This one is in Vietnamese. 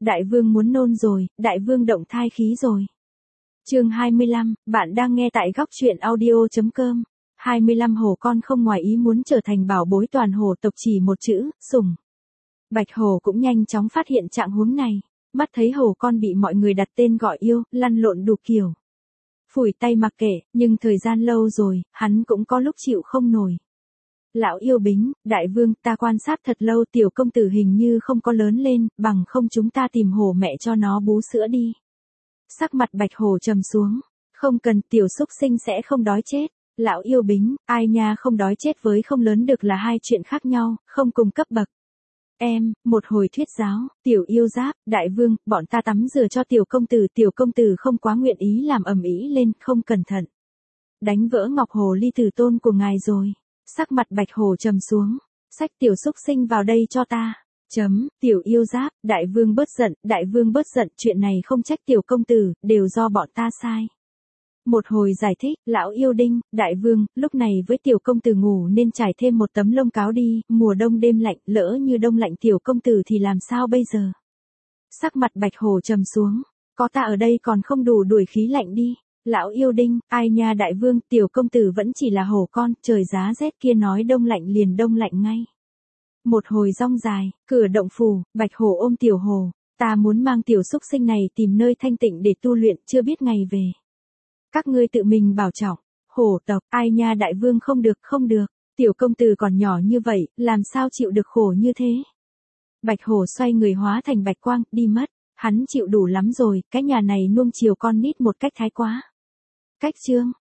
đại vương muốn nôn rồi, đại vương động thai khí rồi. Chương 25, bạn đang nghe tại góc truyện audio.com. 25 hổ con không ngoài ý muốn trở thành bảo bối toàn hổ tộc chỉ một chữ, sủng. Bạch hổ cũng nhanh chóng phát hiện trạng huống này, mắt thấy hổ con bị mọi người đặt tên gọi yêu, lăn lộn đủ kiểu. Phủi tay mặc kệ, nhưng thời gian lâu rồi, hắn cũng có lúc chịu không nổi. Lão yêu Bính, đại vương, ta quan sát thật lâu tiểu công tử hình như không có lớn lên, bằng không chúng ta tìm hổ mẹ cho nó bú sữa đi. Sắc mặt bạch hổ trầm xuống, không cần, tiểu xúc sinh sẽ không đói chết. Lão yêu Bính, ai nha, không đói chết với không lớn được là hai chuyện khác nhau, không cùng cấp bậc. Một hồi thuyết giáo, tiểu yêu Giáp, đại vương, bọn ta tắm rửa cho tiểu công tử không quá nguyện ý làm ầm ĩ lên, không cẩn thận. Đánh vỡ ngọc hồ ly tử tôn của ngài rồi. Sắc mặt bạch hổ trầm xuống, xách tiểu xúc sinh vào đây cho ta. Tiểu yêu Giáp, đại vương bớt giận, chuyện này không trách tiểu công tử, đều do bọn ta sai. Một hồi giải thích, lão yêu Đinh, đại vương, lúc này với tiểu công tử ngủ nên trải thêm một tấm lông cáo đi, mùa đông đêm lạnh, lỡ như đông lạnh tiểu công tử thì làm sao bây giờ? Sắc mặt bạch hổ trầm xuống, có ta ở đây còn không đủ đuổi khí lạnh đi. Lão yêu Đinh, ai nha đại vương, tiểu công tử vẫn chỉ là hổ con, trời giá rét kia nói đông lạnh liền đông lạnh ngay. Một hồi rong dài, cửa động phủ, bạch hổ ôm tiểu hổ, ta muốn mang tiểu xúc sinh này tìm nơi thanh tịnh để tu luyện, chưa biết ngày về. Các ngươi tự mình bảo trọng. Hổ tộc, ai nha đại vương, không được, tiểu công tử còn nhỏ như vậy, làm sao chịu được khổ như thế. Bạch hổ xoay người hóa thành bạch quang, đi mất, hắn chịu đủ lắm rồi, cái nhà này nuông chiều con nít một cách thái quá. Cách chương